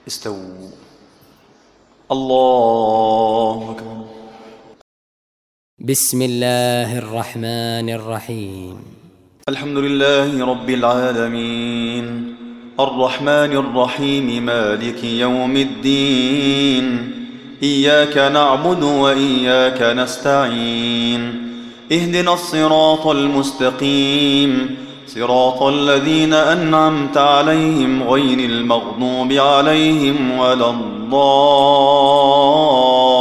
استووا. الله أكبر. بسم الله الرحمن الرحيم. الحمد لله رب العالمين الرحمن الرحيم مالك يوم الدين إياك نعبد وإياك نستعين اهدنا الصراط المستقيم صراط الذين أنعمت عليهم غير المغضوب عليهم ولا الضالين.